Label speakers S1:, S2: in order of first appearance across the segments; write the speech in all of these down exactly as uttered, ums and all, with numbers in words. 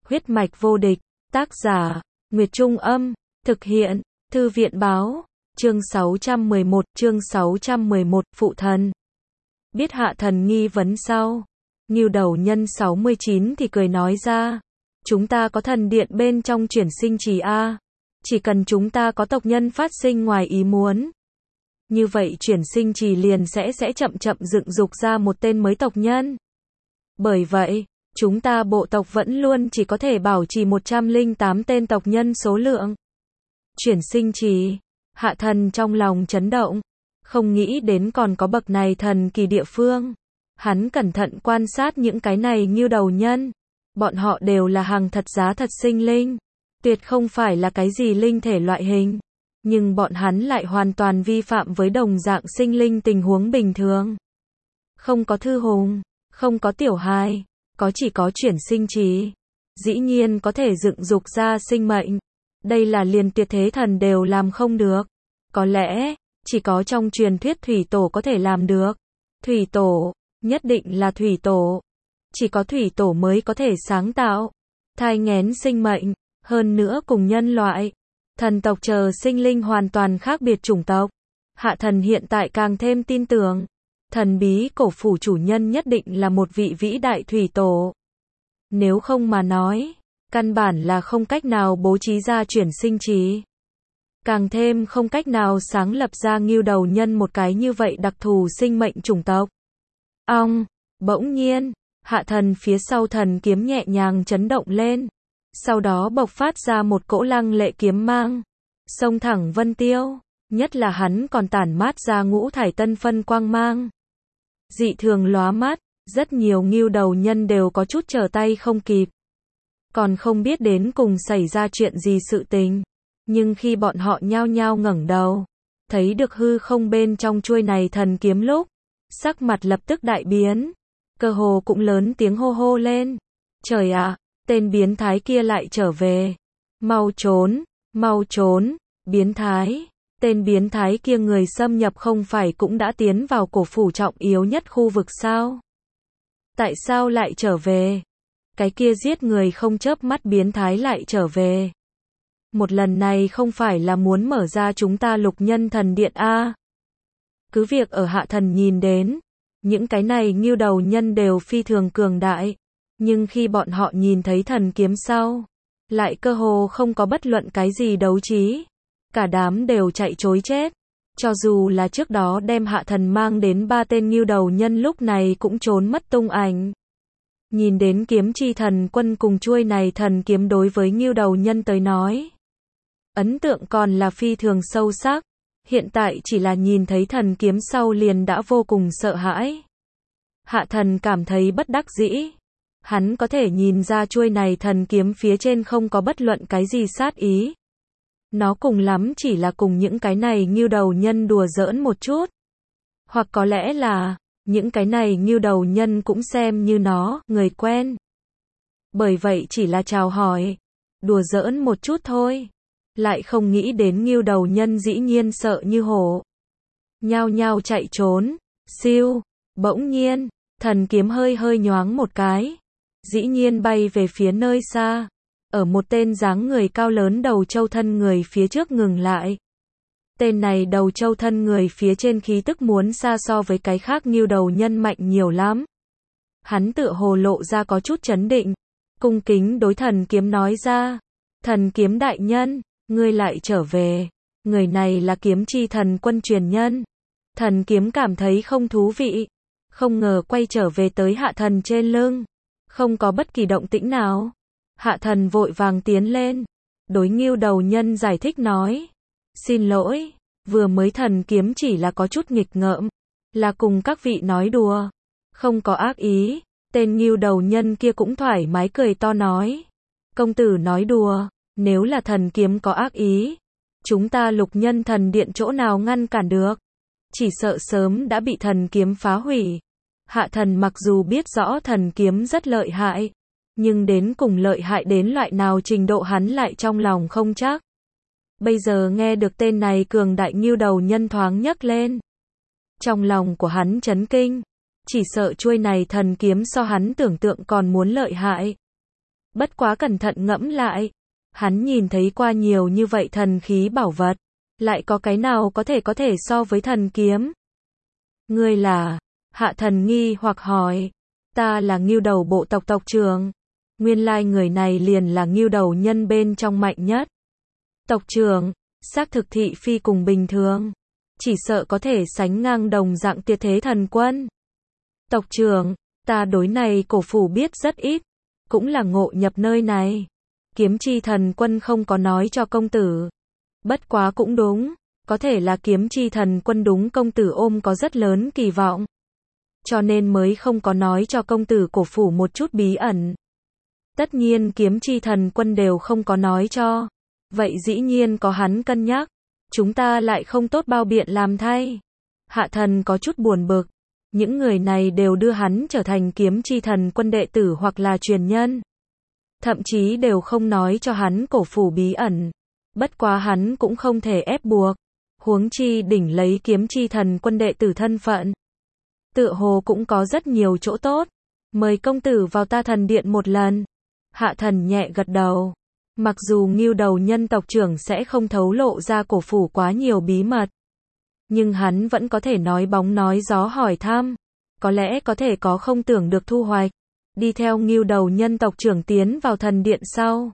S1: Huyết mạch vô địch, tác giả, Nguyệt Trung Âm, thực hiện, Thư viện Báo, chương sáu trăm mười một, chương sáu trăm mười một, phụ thần. Biết Hạ Thần nghi vấn sau, Ngưu Đầu Nhân sáu mươi chín thì cười nói ra, chúng ta có thần điện bên trong chuyển sinh trì a, chỉ cần chúng ta có tộc nhân phát sinh ngoài ý muốn, như vậy chuyển sinh trì liền sẽ sẽ chậm chậm dựng dục ra một tên mới tộc nhân. Bởi vậy, chúng ta bộ tộc vẫn luôn chỉ có thể bảo trì một trăm lẻ tám tên tộc nhân số lượng. Chuyển sinh trì, Hạ Thần trong lòng chấn động, không nghĩ đến còn có bậc này thần kỳ địa phương. Hắn cẩn thận quan sát những cái này Ngưu Đầu Nhân, bọn họ đều là hàng thật giá thật sinh linh, tuyệt không phải là cái gì linh thể loại hình, nhưng bọn hắn lại hoàn toàn vi phạm với đồng dạng sinh linh tình huống bình thường. Không có thư hùng, không có tiểu hài, có chỉ có chuyển sinh trì, dĩ nhiên có thể dựng dục ra sinh mệnh. Đây là liền tuyệt thế thần đều làm không được. Có lẽ, chỉ có trong truyền thuyết thủy tổ có thể làm được. Thủy tổ, nhất định là thủy tổ. Chỉ có thủy tổ mới có thể sáng tạo, thai nghén sinh mệnh, hơn nữa cùng nhân loại, thần tộc chờ sinh linh hoàn toàn khác biệt chủng tộc. Hạ Thần hiện tại càng thêm tin tưởng, thần bí cổ phủ chủ nhân nhất định là một vị vĩ đại thủy tổ. Nếu không mà nói, căn bản là không cách nào bố trí ra chuyển sinh trì. Càng thêm không cách nào sáng lập ra Ngưu Đầu Nhân một cái như vậy đặc thù sinh mệnh chủng tộc. Ong, bỗng nhiên, Hạ Thần phía sau thần kiếm nhẹ nhàng chấn động lên. Sau đó bộc phát ra một cỗ lăng lệ kiếm mang, xông thẳng vân tiêu, nhất là hắn còn tản mát ra ngũ thải tân phân quang mang. Dị thường lóa mắt, rất nhiều Ngưu Đầu Nhân đều có chút trở tay không kịp. Còn không biết đến cùng xảy ra chuyện gì sự tình. Nhưng khi bọn họ nhao nhao ngẩng đầu, thấy được hư không bên trong chuôi này thần kiếm lúc, sắc mặt lập tức đại biến, cơ hồ cũng lớn tiếng hô hô lên. Trời ạ, tên biến thái kia lại trở về. Mau trốn, mau trốn, biến thái. Tên biến thái kia người xâm nhập không phải cũng đã tiến vào cổ phủ trọng yếu nhất khu vực sao? Tại sao lại trở về? Cái kia giết người không chớp mắt biến thái lại trở về. Một lần này không phải là muốn mở ra chúng ta lục nhân thần điện a? Cứ việc ở Hạ Thần nhìn đến, những cái này Ngưu Đầu Nhân đều phi thường cường đại, nhưng khi bọn họ nhìn thấy thần kiếm sau, lại cơ hồ không có bất luận cái gì đấu trí. Cả đám đều chạy trối chết. Cho dù là trước đó đem Hạ Thần mang đến ba tên Ngưu Đầu Nhân lúc này cũng trốn mất tung ảnh. Nhìn đến kiếm chi thần quân cùng chuôi này thần kiếm đối với Ngưu Đầu Nhân tới nói, ấn tượng còn là phi thường sâu sắc. Hiện tại chỉ là nhìn thấy thần kiếm sau liền đã vô cùng sợ hãi. Hạ Thần cảm thấy bất đắc dĩ. Hắn có thể nhìn ra chuôi này thần kiếm phía trên không có bất luận cái gì sát ý. Nó cùng lắm chỉ là cùng những cái này Ngưu Đầu Nhân đùa giỡn một chút. Hoặc có lẽ là, những cái này Ngưu Đầu Nhân cũng xem như nó, người quen. Bởi vậy chỉ là chào hỏi, đùa giỡn một chút thôi. Lại không nghĩ đến Ngưu Đầu Nhân dĩ nhiên sợ như hổ. Nhao nhao chạy trốn, siêu, bỗng nhiên, thần kiếm hơi hơi nhoáng một cái. Dĩ nhiên bay về phía nơi xa. Ở một tên dáng người cao lớn đầu trâu thân người phía trước ngừng lại. Tên này đầu trâu thân người phía trên khí tức muốn xa so với cái khác Ngưu Đầu Nhân mạnh nhiều lắm. Hắn tựa hồ lộ ra có chút chấn định, cung kính đối thần kiếm nói ra. Thần kiếm đại nhân, ngươi lại trở về. Người này là kiếm chi thần quân truyền nhân. Thần kiếm cảm thấy không thú vị. Không ngờ quay trở về tới Hạ Thần trên lưng. Không có bất kỳ động tĩnh nào. Hạ Thần vội vàng tiến lên, đối Ngưu Đầu Nhân giải thích nói. Xin lỗi, vừa mới thần kiếm chỉ là có chút nghịch ngợm, là cùng các vị nói đùa, không có ác ý. Tên Ngưu Đầu Nhân kia cũng thoải mái cười to nói. Công tử nói đùa, nếu là thần kiếm có ác ý, chúng ta lục nhân thần điện chỗ nào ngăn cản được, chỉ sợ sớm đã bị thần kiếm phá hủy. Hạ Thần mặc dù biết rõ thần kiếm rất lợi hại, nhưng đến cùng lợi hại đến loại nào trình độ hắn lại trong lòng không chắc. Bây giờ nghe được tên này cường đại Ngưu Đầu Nhân thoáng nhấc lên. Trong lòng của hắn chấn kinh, chỉ sợ chuôi này thần kiếm so hắn tưởng tượng còn muốn lợi hại. Bất quá cẩn thận ngẫm lại, hắn nhìn thấy qua nhiều như vậy thần khí bảo vật, lại có cái nào có thể có thể so với thần kiếm? Ngươi là? Hạ thần nghi hoặc hỏi. Ta là Ngưu Đầu bộ tộc tộc trưởng. Nguyên lai người này liền là Ngưu Đầu nhân bên trong mạnh nhất. Tộc trưởng, xác thực thị phi cùng bình thường, chỉ sợ có thể sánh ngang đồng dạng tuyệt thế thần quân. Tộc trưởng, ta đối này cổ phủ biết rất ít, cũng là ngộ nhập nơi này. Kiếm chi thần quân không có nói cho công tử. Bất quá cũng đúng, có thể là kiếm chi thần quân đúng công tử ôm có rất lớn kỳ vọng, cho nên mới không có nói cho công tử cổ phủ một chút bí ẩn. Tất nhiên kiếm chi thần quân đều không có nói cho, vậy dĩ nhiên có hắn cân nhắc, chúng ta lại không tốt bao biện làm thay. Hạ thần có chút buồn bực, những người này đều đưa hắn trở thành kiếm chi thần quân đệ tử hoặc là truyền nhân. Thậm chí đều không nói cho hắn cổ phủ bí ẩn. Bất quá hắn cũng không thể ép buộc. Huống chi đỉnh lấy kiếm chi thần quân đệ tử thân phận. Tựa hồ cũng có rất nhiều chỗ tốt. Mời công tử vào ta thần điện một lần. Hạ thần nhẹ gật đầu. Mặc dù Ngưu Đầu nhân tộc trưởng sẽ không thấu lộ ra cổ phủ quá nhiều bí mật, nhưng hắn vẫn có thể nói bóng nói gió hỏi thăm. Có lẽ có thể có không tưởng được thu hoạch. Đi theo Ngưu Đầu nhân tộc trưởng tiến vào thần điện sau.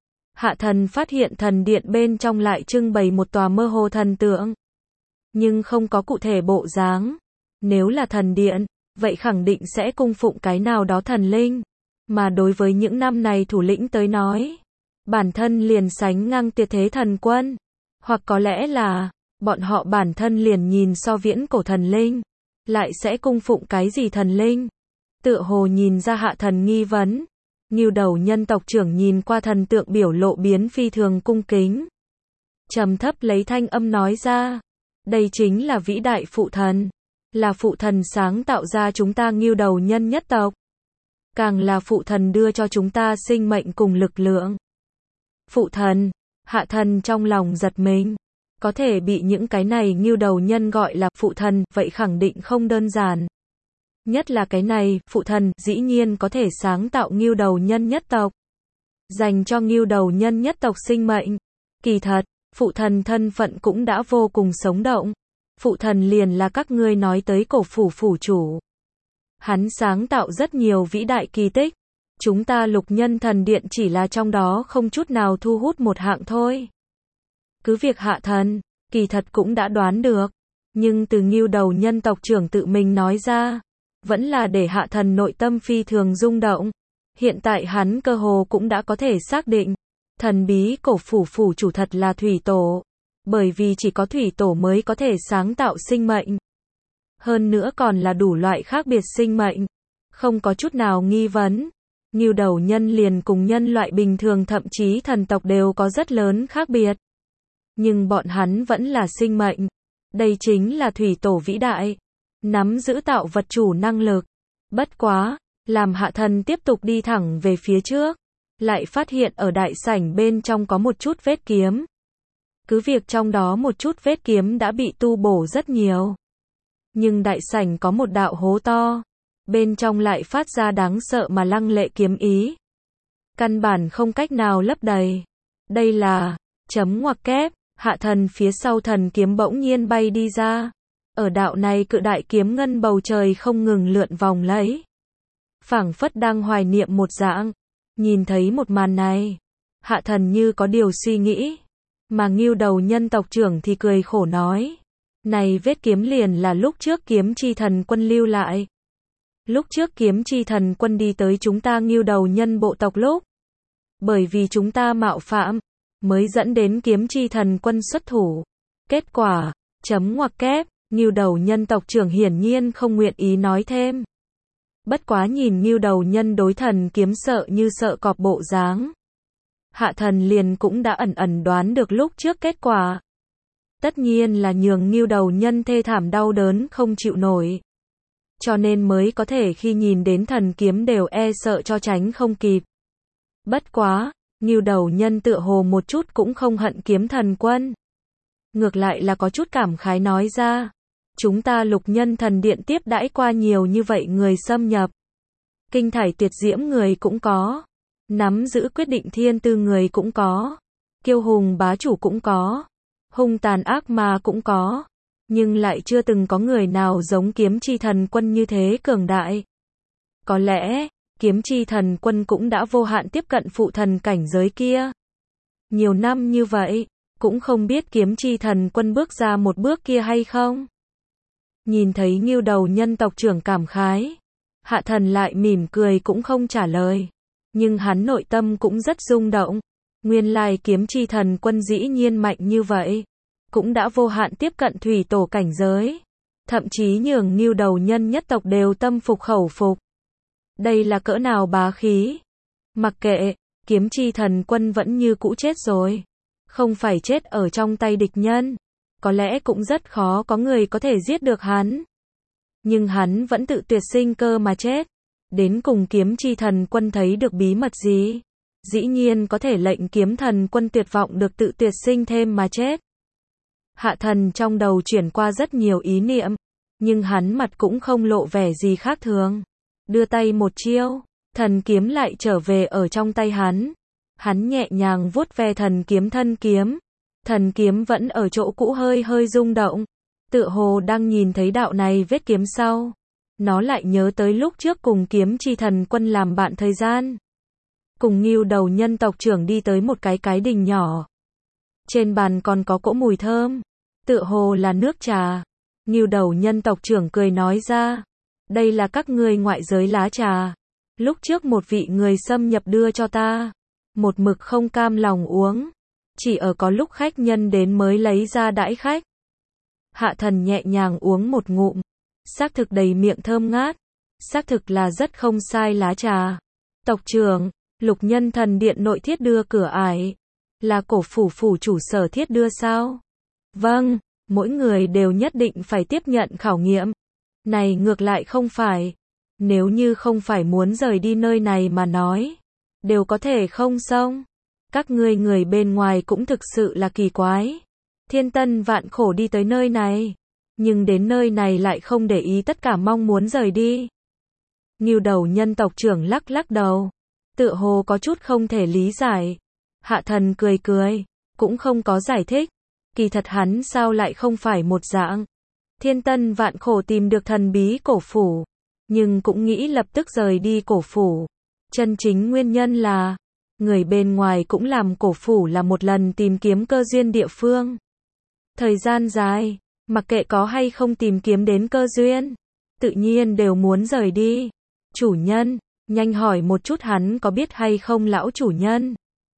S1: Hạ thần phát hiện thần điện bên trong lại trưng bày một tòa mơ hồ thần tượng, nhưng không có cụ thể bộ dáng. Nếu là thần điện, vậy khẳng định sẽ cung phụng cái nào đó thần linh. Mà đối với những năm này thủ lĩnh tới nói, bản thân liền sánh ngang tuyệt thế thần quân. Hoặc có lẽ là, bọn họ bản thân liền nhìn so viễn cổ thần linh, lại sẽ cung phụng cái gì thần linh. Tựa hồ nhìn ra hạ thần nghi vấn. Ngưu Đầu nhân tộc trưởng nhìn qua thần tượng biểu lộ biến phi thường cung kính. Trầm thấp lấy thanh âm nói ra. Đây chính là vĩ đại phụ thần. Là phụ thần sáng tạo ra chúng ta Ngưu Đầu nhân nhất tộc. Càng là phụ thần đưa cho chúng ta sinh mệnh cùng lực lượng. Phụ thần, hạ thần trong lòng giật mình. Có thể bị những cái này Ngưu Đầu nhân gọi là phụ thần, vậy khẳng định không đơn giản. Nhất là cái này, phụ thần, dĩ nhiên có thể sáng tạo Ngưu Đầu nhân nhất tộc. Dành cho Ngưu Đầu nhân nhất tộc sinh mệnh. Kỳ thật, phụ thần thân phận cũng đã vô cùng sống động. Phụ thần liền là các ngươi nói tới cổ phủ phủ chủ. Hắn sáng tạo rất nhiều vĩ đại kỳ tích. Chúng ta Lục Nhân thần điện chỉ là trong đó không chút nào thu hút một hạng thôi. Cứ việc hạ thần, kỳ thật cũng đã đoán được. Nhưng từ Ngưu Đầu nhân tộc trưởng tự mình nói ra, vẫn là để hạ thần nội tâm phi thường rung động. Hiện tại hắn cơ hồ cũng đã có thể xác định, thần bí cổ phủ phủ chủ thật là thủy tổ. Bởi vì chỉ có thủy tổ mới có thể sáng tạo sinh mệnh. Hơn nữa còn là đủ loại khác biệt sinh mệnh. Không có chút nào nghi vấn. Ngưu Đầu nhân liền cùng nhân loại bình thường thậm chí thần tộc đều có rất lớn khác biệt. Nhưng bọn hắn vẫn là sinh mệnh. Đây chính là thủy tổ vĩ đại. Nắm giữ tạo vật chủ năng lực. Bất quá, làm hạ thần tiếp tục đi thẳng về phía trước. Lại phát hiện ở đại sảnh bên trong có một chút vết kiếm. Cứ việc trong đó một chút vết kiếm đã bị tu bổ rất nhiều. Nhưng đại sảnh có một đạo hố to. Bên trong lại phát ra đáng sợ mà lăng lệ kiếm ý. Căn bản không cách nào lấp đầy. Đây là, chấm ngoặc kép, hạ thần phía sau thần kiếm bỗng nhiên bay đi ra. Ở đạo này cự đại kiếm ngân bầu trời không ngừng lượn vòng lấy. Phảng phất đang hoài niệm một dạng. Nhìn thấy một màn này. Hạ thần như có điều suy nghĩ. Mà Ngưu Đầu nhân tộc trưởng thì cười khổ nói. Này vết kiếm liền là lúc trước kiếm chi thần quân lưu lại. Lúc trước kiếm chi thần quân đi tới chúng ta Ngưu Đầu nhân bộ tộc lúc. Bởi vì chúng ta mạo phạm, mới dẫn đến kiếm chi thần quân xuất thủ. Kết quả, chấm ngoặc kép, Ngưu Đầu nhân tộc trưởng hiển nhiên không nguyện ý nói thêm. Bất quá nhìn Ngưu Đầu nhân đối thần kiếm sợ như sợ cọp bộ dáng. Hạ thần liền cũng đã ẩn ẩn đoán được lúc trước kết quả. Tất nhiên là nhường Ngưu Đầu nhân thê thảm đau đớn không chịu nổi. Cho nên mới có thể khi nhìn đến thần kiếm đều e sợ cho tránh không kịp. Bất quá, Ngưu Đầu nhân tựa hồ một chút cũng không hận kiếm thần quân. Ngược lại là có chút cảm khái nói ra. Chúng ta Lục Nhân thần điện tiếp đãi qua nhiều như vậy người xâm nhập. Kinh thải tuyệt diễm người cũng có. Nắm giữ quyết định thiên tư người cũng có. Kiêu hùng bá chủ cũng có. Hung tàn ác ma cũng có. Nhưng lại chưa từng có người nào giống kiếm chi thần quân như thế cường đại. Có lẽ, kiếm chi thần quân cũng đã vô hạn tiếp cận phụ thần cảnh giới kia. Nhiều năm như vậy, cũng không biết kiếm chi thần quân bước ra một bước kia hay không. Nhìn thấy Ngưu Đầu nhân tộc trưởng cảm khái, Hạ Thần lại mỉm cười cũng không trả lời. Nhưng hắn nội tâm cũng rất rung động. Nguyên lai kiếm chi thần quân dĩ nhiên mạnh như vậy. Cũng đã vô hạn tiếp cận thủy tổ cảnh giới. Thậm chí nhường Ngưu Đầu nhân nhất tộc đều tâm phục khẩu phục. Đây là cỡ nào bá khí. Mặc kệ, kiếm chi thần quân vẫn như cũ chết rồi. Không phải chết ở trong tay địch nhân. Có lẽ cũng rất khó có người có thể giết được hắn. Nhưng hắn vẫn tự tuyệt sinh cơ mà chết. Đến cùng kiếm chi thần quân thấy được bí mật gì? Dĩ nhiên có thể lệnh kiếm thần quân tuyệt vọng được tự tuyệt sinh thêm mà chết. Hạ Thần trong đầu chuyển qua rất nhiều ý niệm. Nhưng hắn mặt cũng không lộ vẻ gì khác thường. Đưa tay một chiêu, thần kiếm lại trở về ở trong tay hắn. Hắn nhẹ nhàng vuốt ve thần kiếm thân kiếm. Thần kiếm vẫn ở chỗ cũ hơi hơi rung động. Tựa hồ đang nhìn thấy đạo này vết kiếm sau. Nó lại nhớ tới lúc trước cùng kiếm chi thần quân làm bạn thời gian. Cùng Ngưu Đầu nhân tộc trưởng đi tới một cái cái đình nhỏ. Trên bàn còn có cỗ mùi thơm. Tựa hồ là nước trà. Ngưu Đầu nhân tộc trưởng cười nói ra. Đây là các ngươi ngoại giới lá trà. Lúc trước một vị người xâm nhập đưa cho ta. Một mực không cam lòng uống. Chỉ ở có lúc khách nhân đến mới lấy ra đãi khách. Hạ Thần nhẹ nhàng uống một ngụm. Xác thực đầy miệng thơm ngát. Xác thực là rất không sai lá trà. Tộc trưởng, Lục Nhân Thần Điện nội thiết đưa cửa ải. Là cổ phủ phủ chủ sở thiết đưa sao? Vâng, mỗi người đều nhất định phải tiếp nhận khảo nghiệm. Này ngược lại không phải. Nếu như không phải muốn rời đi nơi này mà nói. Đều có thể không xong. Các ngươi người bên ngoài cũng thực sự là kỳ quái. Thiên tân vạn khổ đi tới nơi này. Nhưng đến nơi này lại không để ý tất cả mong muốn rời đi. Ngưu Đầu nhân tộc trưởng lắc lắc đầu. Tựa hồ có chút không thể lý giải. Hạ Thần cười cười. Cũng không có giải thích. Kỳ thật hắn sao lại không phải một dạng. Thiên tân vạn khổ tìm được thần bí cổ phủ. Nhưng cũng nghĩ lập tức rời đi cổ phủ. Chân chính nguyên nhân là. Người bên ngoài cũng làm cổ phủ là một lần tìm kiếm cơ duyên địa phương. Thời gian dài. Mặc kệ có hay không tìm kiếm đến cơ duyên. Tự nhiên đều muốn rời đi. Chủ nhân. Nhanh hỏi một chút hắn có biết hay không lão chủ nhân.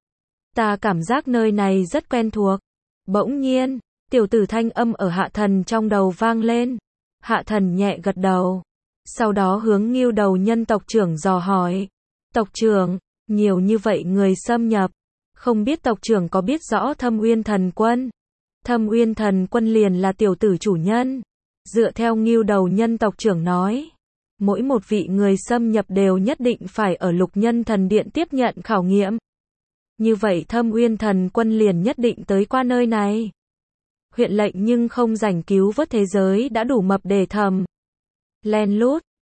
S1: Ta cảm giác nơi này rất quen thuộc. Bỗng nhiên. Tiểu tử thanh âm ở Hạ Thần trong đầu vang lên. Hạ Thần nhẹ gật đầu. Sau đó hướng Ngưu Đầu nhân tộc trưởng dò hỏi. Tộc trưởng. Nhiều như vậy người xâm nhập. Không biết tộc trưởng có biết rõ Thâm Uyên Thần Quân. Thâm Uyên Thần Quân liền là tiểu tử chủ nhân. Dựa theo Ngưu Đầu nhân tộc trưởng nói. Mỗi một vị người xâm nhập đều nhất định phải ở Lục Nhân Thần Điện tiếp nhận khảo nghiệm. Như vậy Thâm Uyên Thần Quân liền nhất định tới qua nơi này. Huyện lệnh nhưng không rảnh cứu vớt thế giới đã đủ mập để thầm. Len lút.